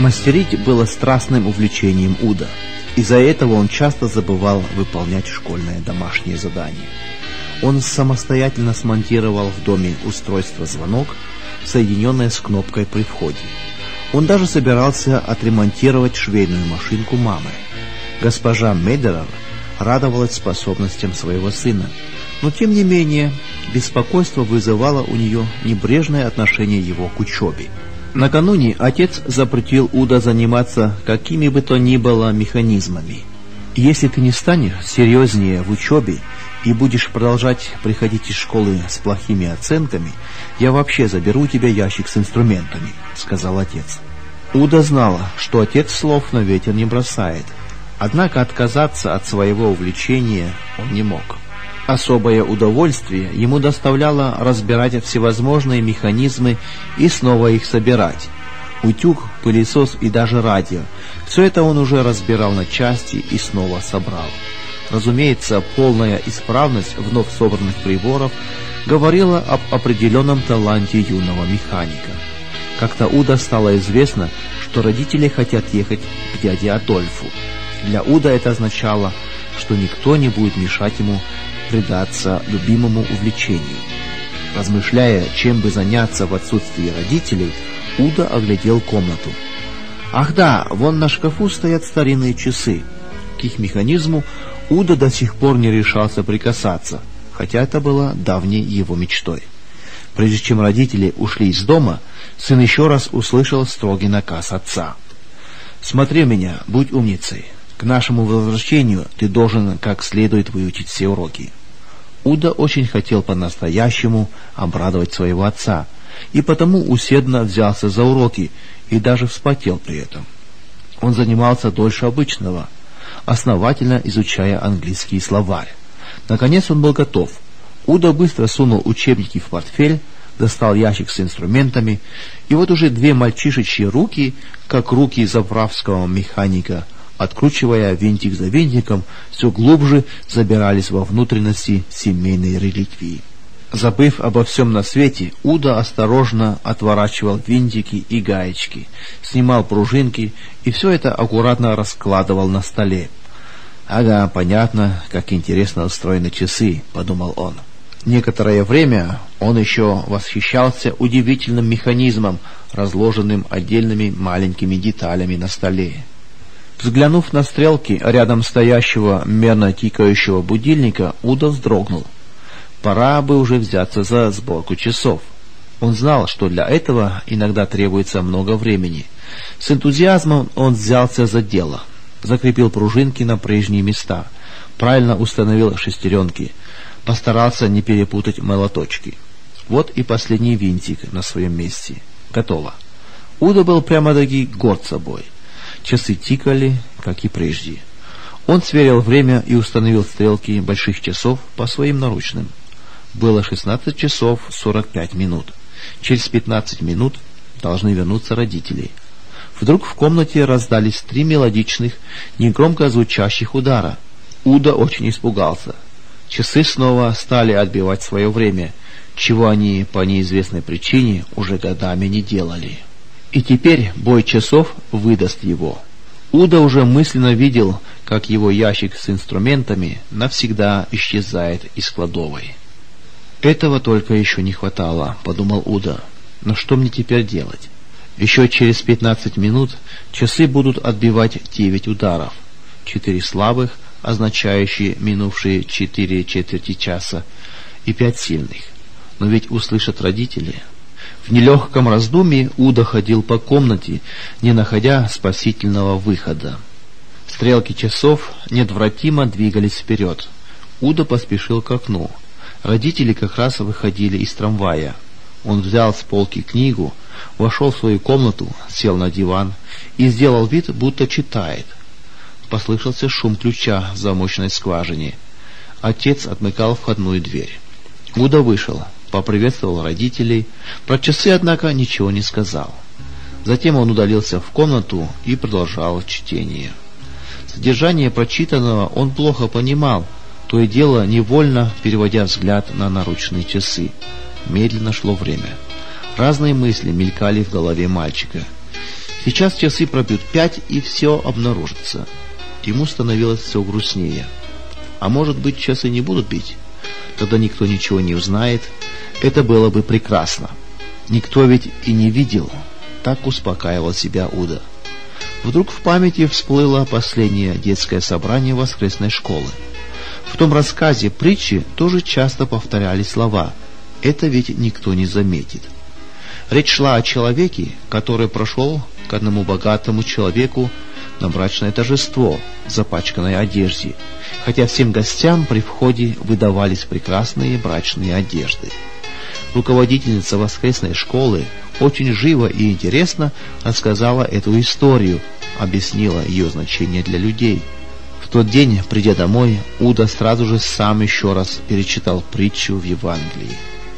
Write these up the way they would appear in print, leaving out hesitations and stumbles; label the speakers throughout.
Speaker 1: Мастерить было страстным увлечением Уда. Из-за этого он часто забывал выполнять школьное домашнее задание. Он самостоятельно смонтировал в доме устройство «Звонок», соединенное с кнопкой при входе. Он даже собирался отремонтировать швейную машинку мамы. Госпожа Медерер радовалась способностям своего сына, но тем не менее беспокойство вызывало у нее небрежное отношение его к учебе. Накануне отец запретил Уда заниматься какими бы то ни было механизмами. «Если ты не станешь серьезнее в учебе и будешь продолжать приходить из школы с плохими оценками, я вообще заберу у тебя ящик с инструментами», — сказал отец. Уда знала, что отец слов на ветер не бросает, однако отказаться от своего увлечения он не мог. Особое удовольствие ему доставляло разбирать всевозможные механизмы и снова их собирать. Утюг, пылесос и даже радио — все это он уже разбирал на части и снова собрал. Разумеется, полная исправность вновь собранных приборов говорила об определенном таланте юного механика. Как-то Уда стало известно, что родители хотят ехать к дяде Адольфу. Для Уда это означало, что никто не будет мешать ему предаться любимому увлечению. Размышляя, чем бы заняться в отсутствии родителей, Уда оглядел комнату. Ах да, вон на шкафу стоят старинные часы. К их механизму Уда до сих пор не решался прикасаться, хотя это было давней его мечтой. Прежде чем родители ушли из дома, сын еще раз услышал строгий наказ отца. «Смотри меня, будь умницей. К нашему возвращению ты должен как следует выучить все уроки». Уда очень хотел по-настоящему обрадовать своего отца, и потому усердно взялся за уроки и даже вспотел при этом. Он занимался дольше обычного, основательно изучая английский словарь. Наконец он был готов. Уда быстро сунул учебники в портфель, достал ящик с инструментами, и вот уже две мальчишечьи руки, как руки заправского механика, откручивая винтик за винтиком, все глубже забирались во внутренности семейной реликвии. Забыв обо всем на свете, Уда осторожно отворачивал винтики и гаечки, снимал пружинки и все это аккуратно раскладывал на столе. «Ага, понятно, как интересно устроены часы», — подумал он. Некоторое время он еще восхищался удивительным механизмом, разложенным отдельными маленькими деталями на столе. Взглянув на стрелки рядом стоящего мерно тикающего будильника, Уда вздрогнул. Пора бы уже взяться за сборку часов. Он знал, что для этого иногда требуется много времени. С энтузиазмом он взялся за дело. Закрепил пружинки на прежние места, правильно установил шестеренки, постарался не перепутать молоточки. Вот и последний винтик на своем месте. Готово. Уда был прямо-таки горд собой. Часы тикали, как и прежде. Он сверил время и установил стрелки больших часов по своим наручным. Было 16 часов 45 минут. Через 15 минут должны вернуться родители. Вдруг в комнате раздались 3 мелодичных, негромко звучащих удара. Уда очень испугался. Часы снова стали отбивать свое время, чего они по неизвестной причине уже годами не делали. И теперь бой часов выдаст его. Уда уже мысленно видел, как его ящик с инструментами навсегда исчезает из кладовой. «Этого только еще не хватало», — подумал Уда. «Но что мне теперь делать? Еще через 15 минут часы будут отбивать 9 ударов. 4 слабых, означающие минувшие 4 четверти часа, и 5 сильных. Но ведь услышат родители». В нелегком раздумье Уда ходил по комнате, не находя спасительного выхода. Стрелки часов неотвратимо двигались вперед. Уда поспешил к окну. Родители как раз выходили из трамвая. Он взял с полки книгу, вошел в свою комнату, сел на диван и сделал вид, будто читает. Послышался шум ключа в замочной скважине. Отец отмыкал входную дверь. Уда вышел, поприветствовал родителей, про часы, однако, ничего не сказал. Затем он удалился в комнату и продолжал чтение. Содержание прочитанного он плохо понимал, то и дело невольно переводя взгляд на наручные часы. Медленно шло время. Разные мысли мелькали в голове мальчика. Сейчас часы пробьют 5, и все обнаружится. Ему становилось все грустнее. А может быть, часы не будут бить? Тогда никто ничего не узнает. Это было бы прекрасно. Никто ведь и не видел. Так успокаивал себя Уда. Вдруг в памяти всплыло последнее детское собрание воскресной школы. В том рассказе притчи тоже часто повторяли слова «это ведь никто не заметит». Речь шла о человеке, который прошел к одному богатому человеку на брачное торжество в запачканной одежде, хотя всем гостям при входе выдавались прекрасные брачные одежды. Руководительница воскресной школы очень живо и интересно рассказала эту историю, объяснила ее значение для людей. В тот день, придя домой, Уда сразу же сам еще раз перечитал притчу в Евангелии.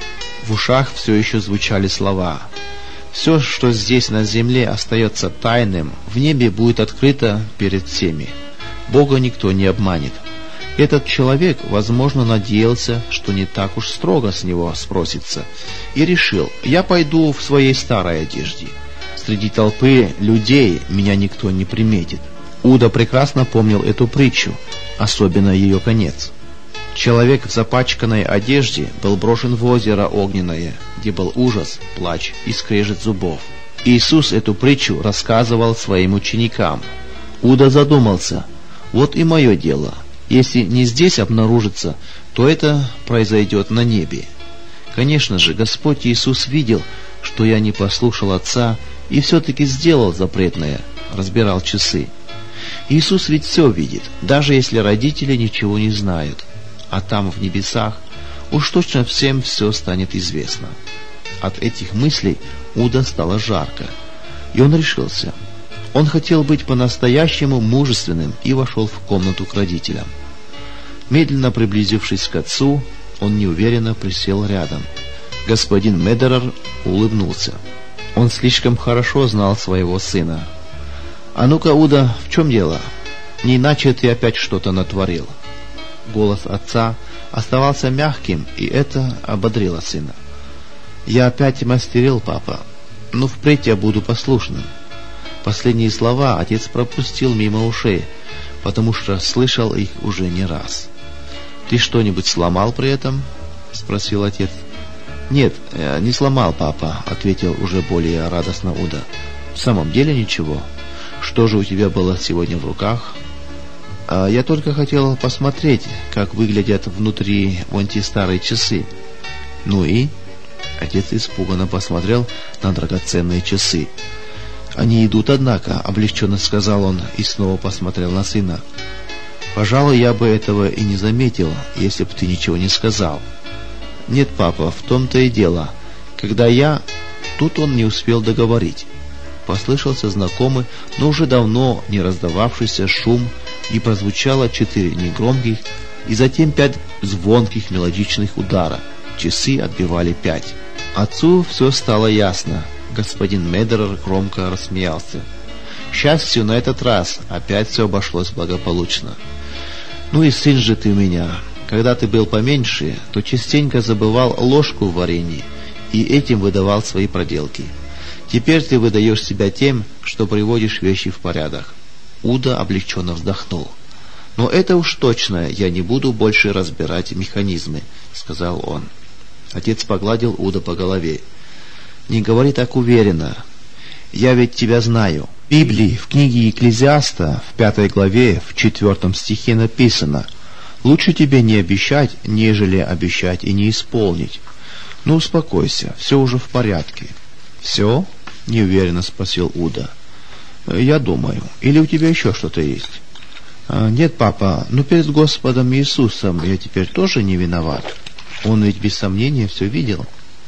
Speaker 1: В ушах все еще звучали слова: «Все, что здесь на земле остается тайным, в небе будет открыто перед всеми. Бога никто не обманет». Этот человек, возможно, надеялся, что не так уж строго с него спросится, и решил: «Я пойду в своей старой одежде. Среди толпы людей меня никто не приметит». Уда прекрасно помнил эту притчу, особенно ее конец. Человек в запачканной одежде был брошен в озеро огненное, где был ужас, плач и скрежет зубов. Иисус эту притчу рассказывал своим ученикам. Уда задумался: вот и мое дело. Если не здесь обнаружится, то это произойдет на небе. Конечно же, Господь Иисус видел, что я не послушал Отца и все-таки сделал запретное, разбирал часы. Иисус ведь все видит, даже если родители ничего не знают. А там, в небесах, уж точно всем все станет известно. От этих мыслей Уда стало жарко, и он решился. Он хотел быть по-настоящему мужественным и вошел в комнату к родителям. Медленно приблизившись к отцу, он неуверенно присел рядом. Господин Медерер улыбнулся. Он слишком хорошо знал своего сына. «А ну-ка, Уда, в чем дело? Не иначе ты опять что-то натворил». Голос отца оставался мягким, и это ободрило сына. «Я опять мастерил, папа, но впредь я буду послушным». Последние слова отец пропустил мимо ушей, потому что слышал их уже не раз. «Ты что-нибудь сломал при этом?» — спросил отец. «Нет, не сломал, папа», — ответил уже более радостно Уда. «В самом деле ничего. Что же у тебя было сегодня в руках?» «Я только хотел посмотреть, как выглядят внутри вон те старые часы». «Ну и?» Отец испуганно посмотрел на драгоценные часы. «Они идут, однако», — облегченно сказал он и снова посмотрел на сына. «Пожалуй, я бы этого и не заметил, если бы ты ничего не сказал». «Нет, папа, в том-то и дело. Когда я...» Тут он не успел договорить. Послышался знакомый, но уже давно не раздававшийся шум, и прозвучало 4 негромких и затем 5 звонких мелодичных удара. Часы отбивали 5. Отцу все стало ясно. Господин Медерер громко рассмеялся. К счастью, на этот раз опять все обошлось благополучно. «Ну и сын же ты у меня. Когда ты был поменьше, то частенько забывал ложку в варенье и этим выдавал свои проделки. Теперь ты выдаешь себя тем, что приводишь вещи в порядок». Уда облегченно вздохнул. «Но это уж точно, я не буду больше разбирать механизмы», — сказал он. Отец погладил Уда по голове. «Не говори так уверенно. Я ведь тебя знаю. В Библии, в книге Екклезиаста, в 5 главе, в 4 стихе написано: «Лучше тебе не обещать, нежели обещать и не исполнить». Ну, успокойся, все уже в порядке». «Все?» — неуверенно спросил Уда. «Я думаю. Или у тебя еще что-то есть?» «Нет, папа, но перед Господом Иисусом я теперь тоже не виноват. Он ведь без сомнения все видел».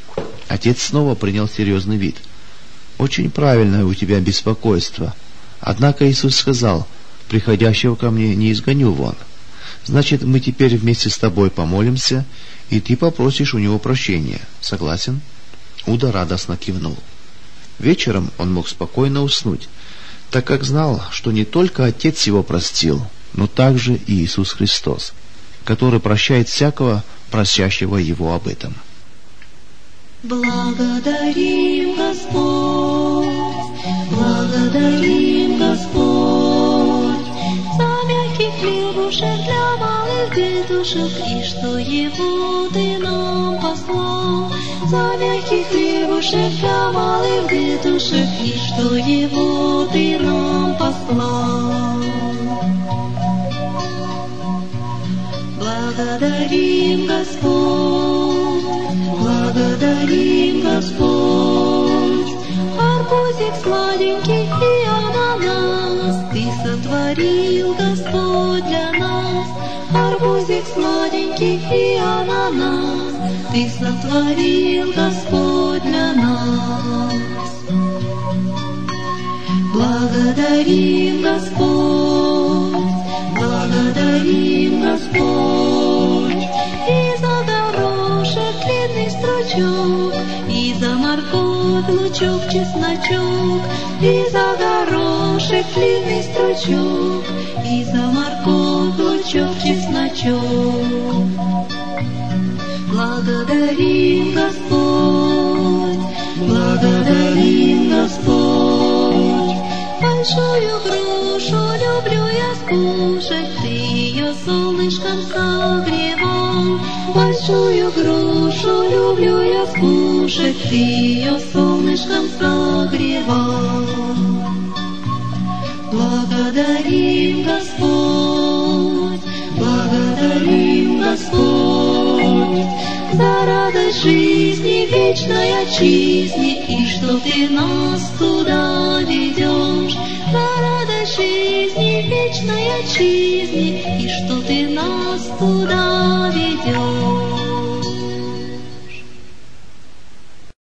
Speaker 1: Отец снова принял серьезный вид. «Очень правильное у тебя беспокойство. Однако Иисус сказал: приходящего ко мне не изгоню вон. Значит, мы теперь вместе с тобой помолимся, и ты попросишь у него прощения. Согласен?» Уда радостно кивнул. Вечером он мог спокойно уснуть, так как знал, что не только Отец его простил, но также и Иисус Христос, который прощает всякого, просящего его об этом.
Speaker 2: Благодарим, Господь, благодарим. Благодарим, Господь, за мягкий хлебушек для малых детушек, и что его Ты нам послал. За мягкий хлебушек для малых детушек, и что его Ты нам послал. Благодарим, Господь, благодарим, Господь. Арбузик сладенький и ананас Ты сотворил, Господь, для нас. Арбузик сладенький и ананас Ты сотворил, Господь, для нас. Благодарим, Господь, благодарим, Господь, и за горошек длинный стручок, и за морковь лучок, чесночок, и за горошек длинный стручок, и за морковь лучок, чесночок. Благодарим, Господь, благодарим, Господь. Большую грушу люблю я скушать, Ты ее солнышком согревал. Большую грушу люблю я скушать, Ты ее солнышком согревал. Благодарим, Господь, благодарим, Господь, за радость жизни, вечной отчизни, и что Ты нас туда ведешь. За радость жизни, вечной отчизни, и что Ты нас туда ведешь.